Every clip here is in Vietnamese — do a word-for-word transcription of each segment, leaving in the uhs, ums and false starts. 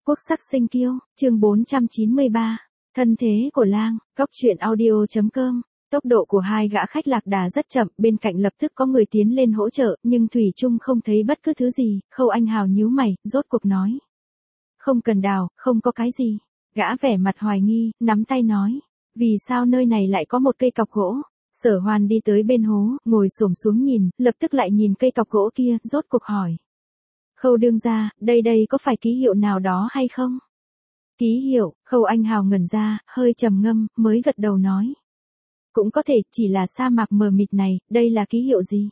Quốc sắc sinh kiêu, chương bốn trăm chín mươi ba, thân thế của lang, góc truyện audio.com. Tốc độ của hai gã khách lạc đà rất chậm, bên cạnh lập tức có người tiến lên hỗ trợ, nhưng Thủy Trung không thấy bất cứ thứ gì. Khâu Anh Hào nhíu mày, rốt cuộc nói. Không cần đào, không có cái gì. Gã vẻ mặt hoài nghi, nắm tay nói. Vì sao nơi này lại có một cây cọc gỗ? Sở Hoan đi tới bên hố, ngồi xổm xuống nhìn, lập tức lại nhìn cây cọc gỗ kia, rốt cuộc hỏi. Khâu đương gia, đây đây có phải ký hiệu nào đó hay không? Ký hiệu, Khâu Anh Hào ngẩn ra, hơi trầm ngâm, mới gật đầu nói. Cũng có thể, chỉ là sa mạc mờ mịt này, đây là ký hiệu gì?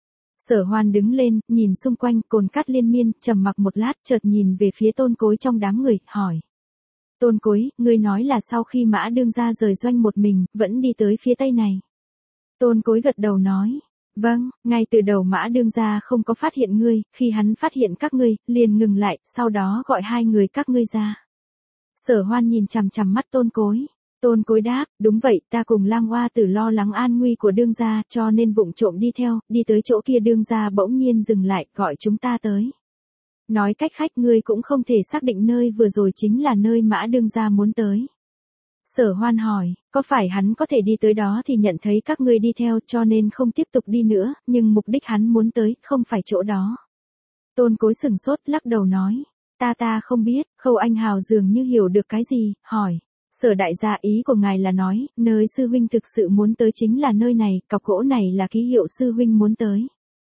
Sở Hoan đứng lên, nhìn xung quanh, cồn cát liên miên, trầm mặc một lát, chợt nhìn về phía Tôn Cối trong đám người, hỏi. Tôn Cối, ngươi nói là sau khi Mã đương gia rời doanh một mình, vẫn đi tới phía tây này. Tôn Cối gật đầu nói. Vâng, ngay từ đầu Mã đương gia không có phát hiện ngươi, khi hắn phát hiện các ngươi, liền ngừng lại, sau đó gọi hai người các ngươi ra. Sở Hoan nhìn chằm chằm mắt Tôn Cối. Tôn Cối đáp, đúng vậy, ta cùng Lang Hoa Tử lo lắng an nguy của đương gia, cho nên vụng trộm đi theo, đi tới chỗ kia đương gia bỗng nhiên dừng lại, gọi chúng ta tới. Nói cách khách ngươi cũng không thể xác định nơi vừa rồi chính là nơi Mã đương gia muốn tới. Sở Hoan hỏi, có phải hắn có thể đi tới đó thì nhận thấy các ngươi đi theo cho nên không tiếp tục đi nữa, nhưng mục đích hắn muốn tới, không phải chỗ đó. Tôn Cối sừng sốt lắc đầu nói, ta ta không biết. Khâu Anh Hào dường như hiểu được cái gì, hỏi, Sở đại gia ý của ngài là nói, nơi sư huynh thực sự muốn tới chính là nơi này, cọc gỗ này là ký hiệu sư huynh muốn tới.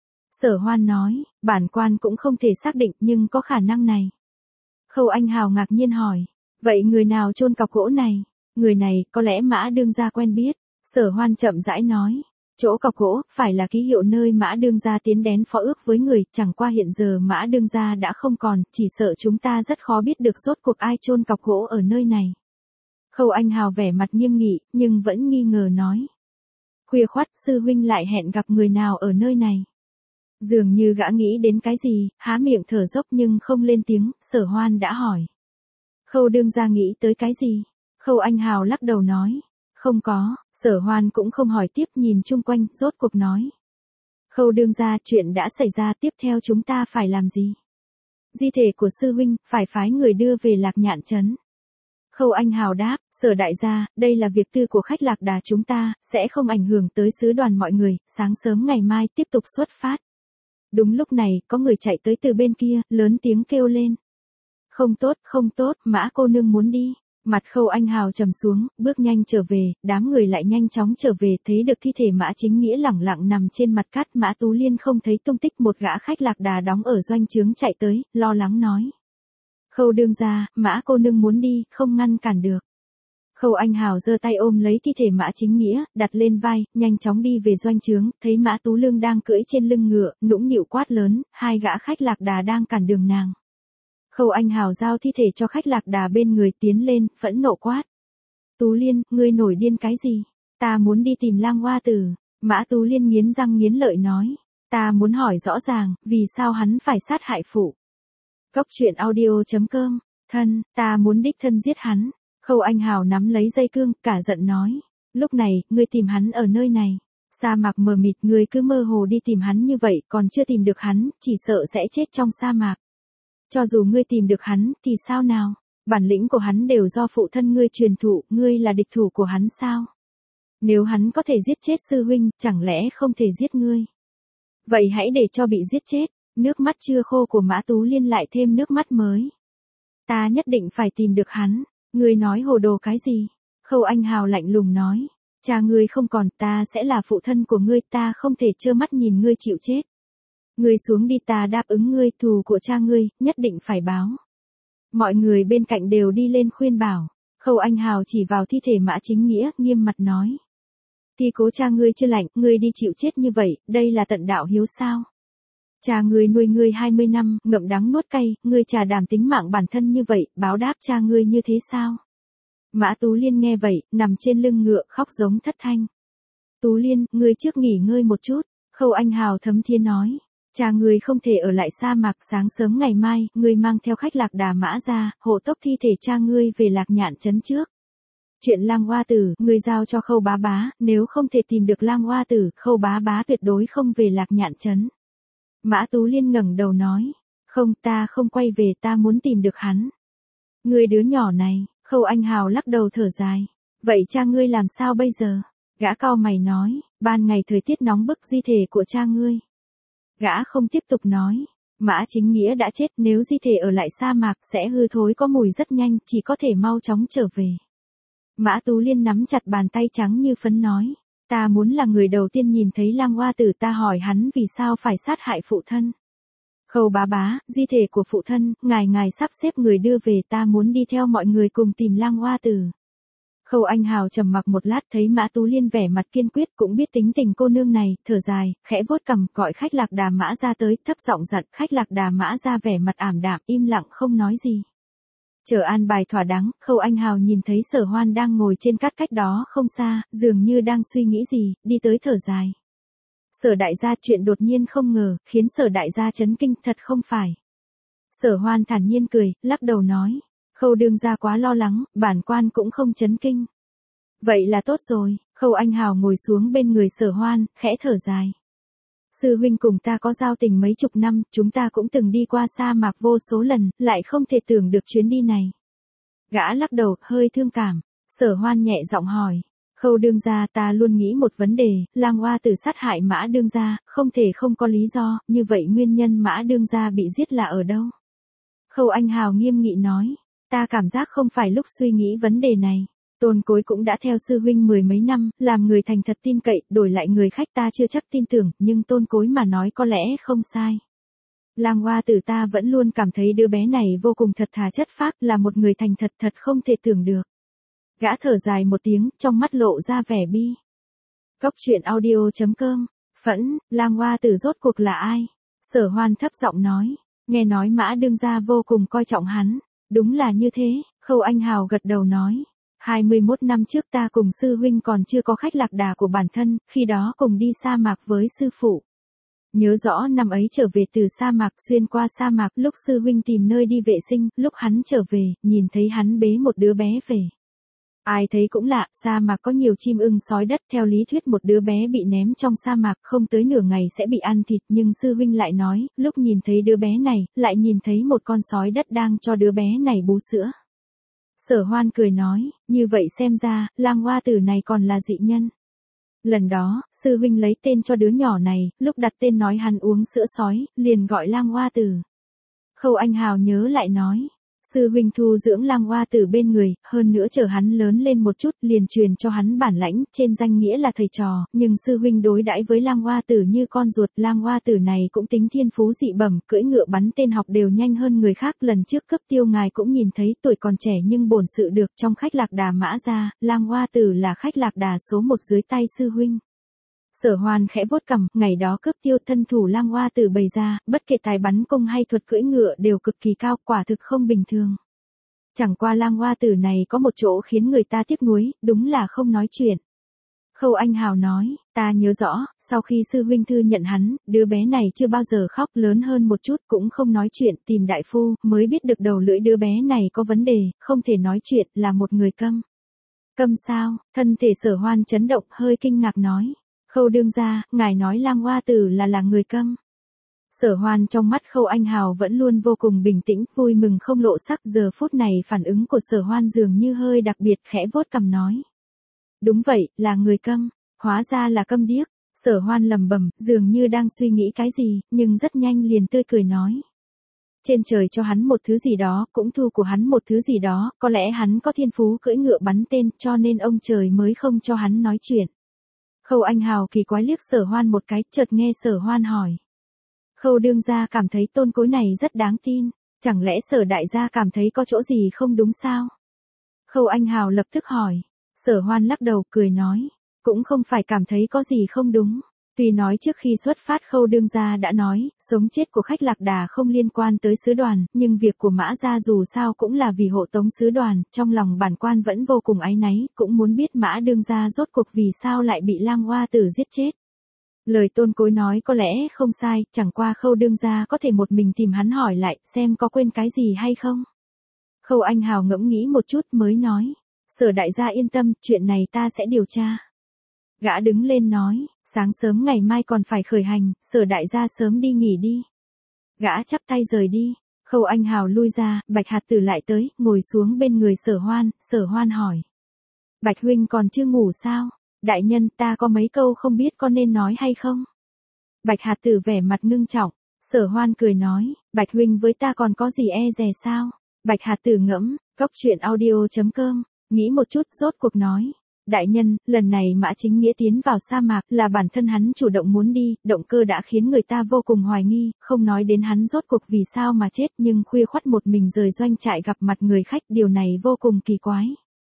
Sở Hoan nói, bản quan cũng không thể xác định nhưng có khả năng này. Khâu Anh Hào ngạc nhiên hỏi, vậy người nào chôn cọc gỗ này? Người này, có lẽ Mã đương gia quen biết. Sở Hoan chậm rãi nói, chỗ cọc gỗ, phải là ký hiệu nơi Mã đương gia tiến đến phó ước với người, chẳng qua hiện giờ Mã đương gia đã không còn, chỉ sợ chúng ta rất khó biết được rốt cuộc ai chôn cọc gỗ ở nơi này. Khâu Anh Hào vẻ mặt nghiêm nghị, nhưng vẫn nghi ngờ nói. Khuya khoắt, sư huynh lại hẹn gặp người nào ở nơi này. Dường như gã nghĩ đến cái gì, há miệng thở dốc nhưng không lên tiếng, Sở Hoan đã hỏi. Khâu đương gia nghĩ tới cái gì? Khâu Anh Hào lắc đầu nói. Không có. Sở Hoan cũng không hỏi tiếp, nhìn chung quanh, rốt cuộc nói. Khâu đương gia, chuyện đã xảy ra, tiếp theo chúng ta phải làm gì? Di thể của sư huynh, phải phái người đưa về Lạc Nhạn trấn. Khâu Anh Hào đáp, Sở đại gia, đây là việc tư của khách lạc đà chúng ta, sẽ không ảnh hưởng tới sứ đoàn mọi người, sáng sớm ngày mai tiếp tục xuất phát. Đúng lúc này, có người chạy tới từ bên kia, lớn tiếng kêu lên. Không tốt, không tốt, Mã cô nương muốn đi. Mặt Khâu Anh Hào trầm xuống, bước nhanh trở về, đám người lại nhanh chóng trở về, thấy được thi thể Mã Chính Nghĩa lẳng lặng nằm trên mặt cát. Mã Tú Liên không thấy tung tích, một gã khách lạc đà đóng ở doanh trướng chạy tới, lo lắng nói. Khâu đương gia, Mã cô nương muốn đi, không ngăn cản được. Khâu Anh Hào giơ tay ôm lấy thi thể Mã Chính Nghĩa, đặt lên vai, nhanh chóng đi về doanh trướng, thấy Mã Tú Lương đang cưỡi trên lưng ngựa, nũng nịu quát lớn, hai gã khách lạc đà đang cản đường nàng. Khâu Anh Hào giao thi thể cho khách lạc đà bên người tiến lên, phẫn nộ quát. Tú Liên, ngươi nổi điên cái gì? Ta muốn đi tìm Lang Hoa Tử. Mã Tú Liên nghiến răng nghiến lợi nói. Ta muốn hỏi rõ ràng, vì sao hắn phải sát hại phụ? Góc truyện audio.com, thân, ta muốn đích thân giết hắn. Khâu Anh Hào nắm lấy dây cương, cả giận nói. Lúc này, ngươi tìm hắn ở nơi này. Sa mạc mờ mịt, ngươi cứ mơ hồ đi tìm hắn như vậy, còn chưa tìm được hắn, chỉ sợ sẽ chết trong sa mạc. Cho dù ngươi tìm được hắn, thì sao nào? Bản lĩnh của hắn đều do phụ thân ngươi truyền thụ, ngươi là địch thủ của hắn sao? Nếu hắn có thể giết chết sư huynh, chẳng lẽ không thể giết ngươi? Vậy hãy để cho bị giết chết. Nước mắt chưa khô của Mã Tú Liên lại thêm nước mắt mới. Ta nhất định phải tìm được hắn. Ngươi nói hồ đồ cái gì? Khâu Anh Hào lạnh lùng nói. Cha ngươi không còn, ta sẽ là phụ thân của ngươi, ta không thể trơ mắt nhìn ngươi chịu chết. Ngươi xuống đi, ta đáp ứng ngươi, thù của cha ngươi, nhất định phải báo. Mọi người bên cạnh đều đi lên khuyên bảo. Khâu Anh Hào chỉ vào thi thể Mã Chính Nghĩa, nghiêm mặt nói. Thi cố cha ngươi chưa lạnh, ngươi đi chịu chết như vậy, đây là tận đạo hiếu sao? Cha ngươi nuôi ngươi hai mươi năm, ngậm đắng nuốt cay, ngươi trà đàm tính mạng bản thân như vậy, báo đáp cha ngươi như thế sao? Mã Tú Liên nghe vậy, nằm trên lưng ngựa, khóc giống thất thanh. Tú Liên, ngươi trước nghỉ ngơi một chút. Khâu Anh Hào thấm thía nói. Cha ngươi không thể ở lại sa mạc, sáng sớm ngày mai, ngươi mang theo khách lạc đà Mã ra, hộ tốc thi thể cha ngươi về Lạc Nhạn trấn trước. Chuyện Lang Hoa Tử, ngươi giao cho Khâu bá bá, nếu không thể tìm được Lang Hoa Tử, Khâu bá bá tuyệt đối không về Lạc Nhạn trấn. Mã Tú Liên ngẩng đầu nói, không, ta không quay về, ta muốn tìm được hắn. Ngươi đứa nhỏ này, Khâu Anh Hào lắc đầu thở dài. Vậy cha ngươi làm sao bây giờ? Gã cau mày nói, ban ngày thời tiết nóng bức di thể của cha ngươi. Gã không tiếp tục nói, Mã Chính Nghĩa đã chết, nếu di thể ở lại sa mạc sẽ hư thối có mùi rất nhanh, chỉ có thể mau chóng trở về. Mã Tú Liên nắm chặt bàn tay trắng như phấn nói, ta muốn là người đầu tiên nhìn thấy Lang Hoa Tử, ta hỏi hắn vì sao phải sát hại phụ thân. Khâu bá bá, di thể của phụ thân, ngài ngài sắp xếp người đưa về, ta muốn đi theo mọi người cùng tìm Lang Hoa Tử. Khâu Anh Hào trầm mặc một lát, thấy Mã Tú Liên vẻ mặt kiên quyết, cũng biết tính tình cô nương này, thở dài, khẽ vuốt cằm, gọi khách Lạc Đà Mã ra tới, thấp giọng dặn. Khách Lạc Đà Mã ra vẻ mặt ảm đạm, im lặng không nói gì. Chờ an bài thỏa đáng, Khâu Anh Hào nhìn thấy Sở Hoan đang ngồi trên cát cách đó không xa, dường như đang suy nghĩ gì, đi tới thở dài. Sở đại gia, chuyện đột nhiên không ngờ, khiến Sở đại gia chấn kinh, thật không phải. Sở Hoan thản nhiên cười, lắc đầu nói, Khâu đương gia quá lo lắng, bản quan cũng không chấn kinh. Vậy là tốt rồi. Khâu Anh Hào ngồi xuống bên người Sở Hoan, khẽ thở dài. Sư huynh cùng ta có giao tình mấy chục năm, chúng ta cũng từng đi qua sa mạc vô số lần, lại không thể tưởng được chuyến đi này. Gã lắc đầu, hơi thương cảm. Sở Hoan nhẹ giọng hỏi, Khâu đương gia, ta luôn nghĩ một vấn đề, Lang Hoa Tử sát hại Mã đương gia, không thể không có lý do, như vậy nguyên nhân Mã đương gia bị giết là ở đâu? Khâu Anh Hào nghiêm nghị nói, ta cảm giác không phải lúc suy nghĩ vấn đề này. Tôn Cối cũng đã theo sư huynh mười mấy năm, làm người thành thật tin cậy, đổi lại người khách ta chưa chắc tin tưởng, nhưng Tôn Cối mà nói có lẽ không sai. Lang Hoa Tử ta vẫn luôn cảm thấy đứa bé này vô cùng thật thà chất phác, là một người thành thật thật không thể tưởng được. Gã thở dài một tiếng, trong mắt lộ ra vẻ bi. Cốc truyện audio chấm com, Phẫn, Lang Hoa Tử rốt cuộc là ai? Sở Hoan thấp giọng nói, nghe nói Mã đương gia vô cùng coi trọng hắn. Đúng là như thế, Khâu Anh Hào gật đầu nói. hai mươi mốt năm trước ta cùng sư huynh còn chưa có khách lạc đà của bản thân, khi đó cùng đi sa mạc với sư phụ. Nhớ rõ năm ấy trở về từ sa mạc, xuyên qua sa mạc, lúc sư huynh tìm nơi đi vệ sinh, lúc hắn trở về, nhìn thấy hắn bế một đứa bé về. Ai thấy cũng lạ, sa mạc có nhiều chim ưng sói đất, theo lý thuyết một đứa bé bị ném trong sa mạc không tới nửa ngày sẽ bị ăn thịt, nhưng sư huynh lại nói, lúc nhìn thấy đứa bé này, lại nhìn thấy một con sói đất đang cho đứa bé này bú sữa. Sở Hoan cười nói, như vậy xem ra, Lang Hoa Tử này còn là dị nhân. Lần đó, sư huynh lấy tên cho đứa nhỏ này, lúc đặt tên nói hắn uống sữa sói, liền gọi Lang Hoa Tử. Khâu Anh Hào nhớ lại nói, sư huynh thu dưỡng Lang Hoa Tử bên người, hơn nữa chờ hắn lớn lên một chút, liền truyền cho hắn bản lãnh, trên danh nghĩa là thầy trò, nhưng sư huynh đối đãi với Lang Hoa Tử như con ruột. Lang Hoa Tử này cũng tính thiên phú dị bẩm, cưỡi ngựa bắn tên học đều nhanh hơn người khác, lần trước cấp tiêu ngài cũng nhìn thấy, tuổi còn trẻ nhưng bổn sự được. Trong khách lạc đà Mã gia, Lang Hoa Tử là khách lạc đà số một dưới tay sư huynh. Sở Hoan khẽ vuốt cằm, ngày đó cướp tiêu, thân thủ Lang Hoa Tử bày ra, bất kể tài bắn cung hay thuật cưỡi ngựa đều cực kỳ cao, quả thực không bình thường. Chẳng qua Lang Hoa Tử này có một chỗ khiến người ta tiếc nuối, đúng là không nói chuyện. Khâu Anh Hào nói, ta nhớ rõ, sau khi sư huynh thư nhận hắn, đứa bé này chưa bao giờ khóc, lớn hơn một chút cũng không nói chuyện, tìm đại phu, mới biết được đầu lưỡi đứa bé này có vấn đề, không thể nói chuyện, là một người câm. Câm sao? Thân thể Sở Hoan chấn động, hơi kinh ngạc nói. Khâu đương gia, ngài nói Lang Hoa Tử là là người câm. Sở Hoan trong mắt Khâu Anh Hào vẫn luôn vô cùng bình tĩnh, vui mừng không lộ sắc, giờ phút này phản ứng của Sở Hoan dường như hơi đặc biệt, khẽ vuốt cằm nói. Đúng vậy, là người câm, hóa ra là câm điếc. Sở Hoan lẩm bẩm, dường như đang suy nghĩ cái gì, nhưng rất nhanh liền tươi cười nói. Trên trời cho hắn một thứ gì đó, cũng thu của hắn một thứ gì đó, có lẽ hắn có thiên phú cưỡi ngựa bắn tên, cho nên ông trời mới không cho hắn nói chuyện. Khâu Anh Hào kỳ quái liếc Sở Hoan một cái, chợt nghe Sở Hoan hỏi. Khâu đương gia cảm thấy Tôn Cối này rất đáng tin, chẳng lẽ Sở đại gia cảm thấy có chỗ gì không đúng sao? Khâu Anh Hào lập tức hỏi. Sở Hoan lắc đầu, cười nói, cũng không phải cảm thấy có gì không đúng. Tuy nói trước khi xuất phát Khâu đương gia đã nói, sống chết của khách lạc đà không liên quan tới sứ đoàn, nhưng việc của Mã gia dù sao cũng là vì hộ tống sứ đoàn, trong lòng bản quan vẫn vô cùng áy náy, cũng muốn biết Mã đương gia rốt cuộc vì sao lại bị Lang Hoa Tử giết chết. Lời Tôn Cối nói có lẽ không sai, chẳng qua Khâu đương gia có thể một mình tìm hắn hỏi lại, xem có quên cái gì hay không. Khâu Anh Hào ngẫm nghĩ một chút mới nói, Sở đại gia yên tâm, chuyện này ta sẽ điều tra. Gã đứng lên nói, sáng sớm ngày mai còn phải khởi hành, Sở đại gia sớm đi nghỉ đi. Gã chắp tay rời đi. Khâu Anh Hào lui ra, Bạch Hạt Tử lại tới, ngồi xuống bên người Sở Hoan, Sở Hoan hỏi. Bạch huynh còn chưa ngủ sao? Đại nhân, ta có mấy câu không biết có nên nói hay không? Bạch Hạt Tử vẻ mặt ngưng trọng, Sở Hoan cười nói, Bạch huynh với ta còn có gì e dè sao? Bạch Hạt Tử ngẫm, cốc truyện audio chấm com, nghĩ một chút rốt cuộc nói. Đại nhân, lần này Mã Chính Nghĩa tiến vào sa mạc là bản thân hắn chủ động muốn đi, động cơ đã khiến người ta vô cùng hoài nghi, không nói đến hắn rốt cuộc vì sao mà chết nhưng khuya khoắt một mình rời doanh trại gặp mặt người khách, điều này vô cùng kỳ quái.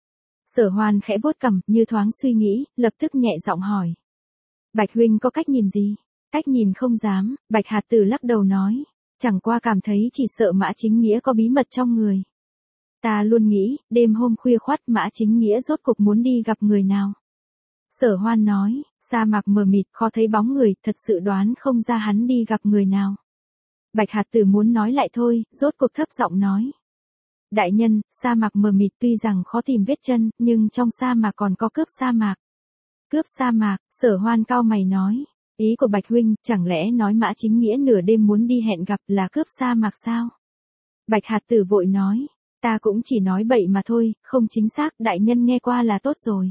Sở Hoan khẽ vuốt cằm, như thoáng suy nghĩ, lập tức nhẹ giọng hỏi. Bạch huynh có cách nhìn gì? Cách nhìn không dám, Bạch Hạt Tử lắc đầu nói, chẳng qua cảm thấy chỉ sợ Mã Chính Nghĩa có bí mật trong người. Ta luôn nghĩ, đêm hôm khuya khoắt Mã Chính Nghĩa rốt cuộc muốn đi gặp người nào. Sở Hoan nói, sa mạc mờ mịt, khó thấy bóng người, thật sự đoán không ra hắn đi gặp người nào. Bạch Hạt Tử muốn nói lại thôi, rốt cuộc thấp giọng nói. Đại nhân, sa mạc mờ mịt tuy rằng khó tìm vết chân, nhưng trong sa mạc còn có cướp sa mạc. Cướp sa mạc, Sở Hoan cau mày nói. Ý của Bạch huynh, chẳng lẽ nói Mã Chính Nghĩa nửa đêm muốn đi hẹn gặp là cướp sa mạc sao? Bạch Hạt Tử vội nói. Ta cũng chỉ nói bậy mà thôi, không chính xác, đại nhân nghe qua là tốt rồi.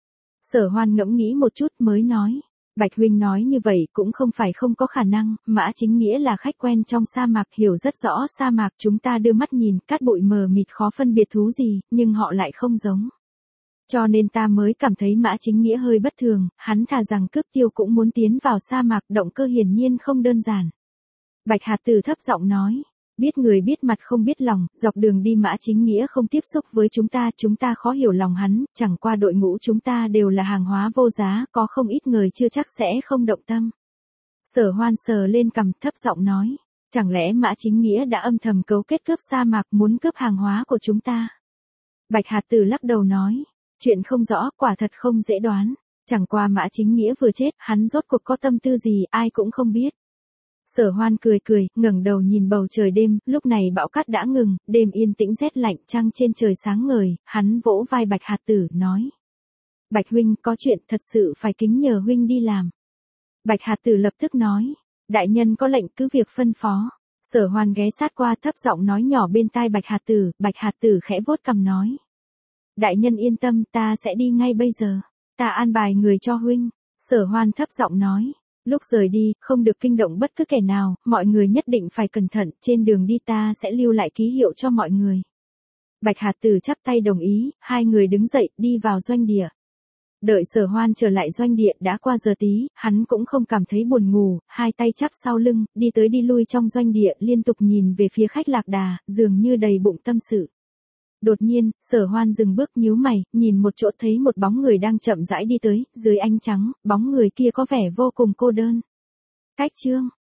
Sở Hoan ngẫm nghĩ một chút mới nói. Bạch huynh nói như vậy cũng không phải không có khả năng, Mã Chính Nghĩa là khách quen trong sa mạc, hiểu rất rõ sa mạc, chúng ta đưa mắt nhìn, cát bụi mờ mịt khó phân biệt thú gì, nhưng họ lại không giống. Cho nên ta mới cảm thấy Mã Chính Nghĩa hơi bất thường, hắn thà rằng cướp tiêu cũng muốn tiến vào sa mạc, động cơ hiển nhiên không đơn giản. Bạch Hạt Tử thấp giọng nói. Biết người biết mặt không biết lòng, dọc đường đi Mã Chính Nghĩa không tiếp xúc với chúng ta, chúng ta khó hiểu lòng hắn, chẳng qua đội ngũ chúng ta đều là hàng hóa vô giá, có không ít người chưa chắc sẽ không động tâm. Sở Hoan sờ lên cằm, thấp giọng nói, chẳng lẽ Mã Chính Nghĩa đã âm thầm cấu kết cướp sa mạc, muốn cướp hàng hóa của chúng ta? Bạch Hạt Tử lắc đầu nói, chuyện không rõ, quả thật không dễ đoán, chẳng qua Mã Chính Nghĩa vừa chết, hắn rốt cuộc có tâm tư gì, ai cũng không biết. Sở Hoan cười cười, ngẩng đầu nhìn bầu trời đêm, lúc này bão cát đã ngừng, đêm yên tĩnh rét lạnh, trăng trên trời sáng ngời, hắn vỗ vai Bạch Hạt Tử, nói. Bạch huynh, có chuyện thật sự phải kính nhờ huynh đi làm. Bạch Hạt Tử lập tức nói, đại nhân có lệnh cứ việc phân phó. Sở Hoan ghé sát qua thấp giọng nói nhỏ bên tai Bạch Hạt Tử, Bạch Hạt Tử khẽ vuốt cằm nói. Đại nhân yên tâm, ta sẽ đi ngay bây giờ, ta an bài người cho huynh. Sở Hoan thấp giọng nói. Lúc rời đi, không được kinh động bất cứ kẻ nào, mọi người nhất định phải cẩn thận, trên đường đi ta sẽ lưu lại ký hiệu cho mọi người. Bạch Hạt Tử chắp tay đồng ý, hai người đứng dậy, đi vào doanh địa. Đợi Sở Hoan trở lại doanh địa đã qua giờ tí, hắn cũng không cảm thấy buồn ngủ, hai tay chắp sau lưng, đi tới đi lui trong doanh địa, liên tục nhìn về phía khách lạc đà, dường như đầy bụng tâm sự. Đột nhiên, Sở Hoan dừng bước nhíu mày, nhìn một chỗ thấy một bóng người đang chậm rãi đi tới, dưới ánh trắng, bóng người kia có vẻ vô cùng cô đơn. Cách chương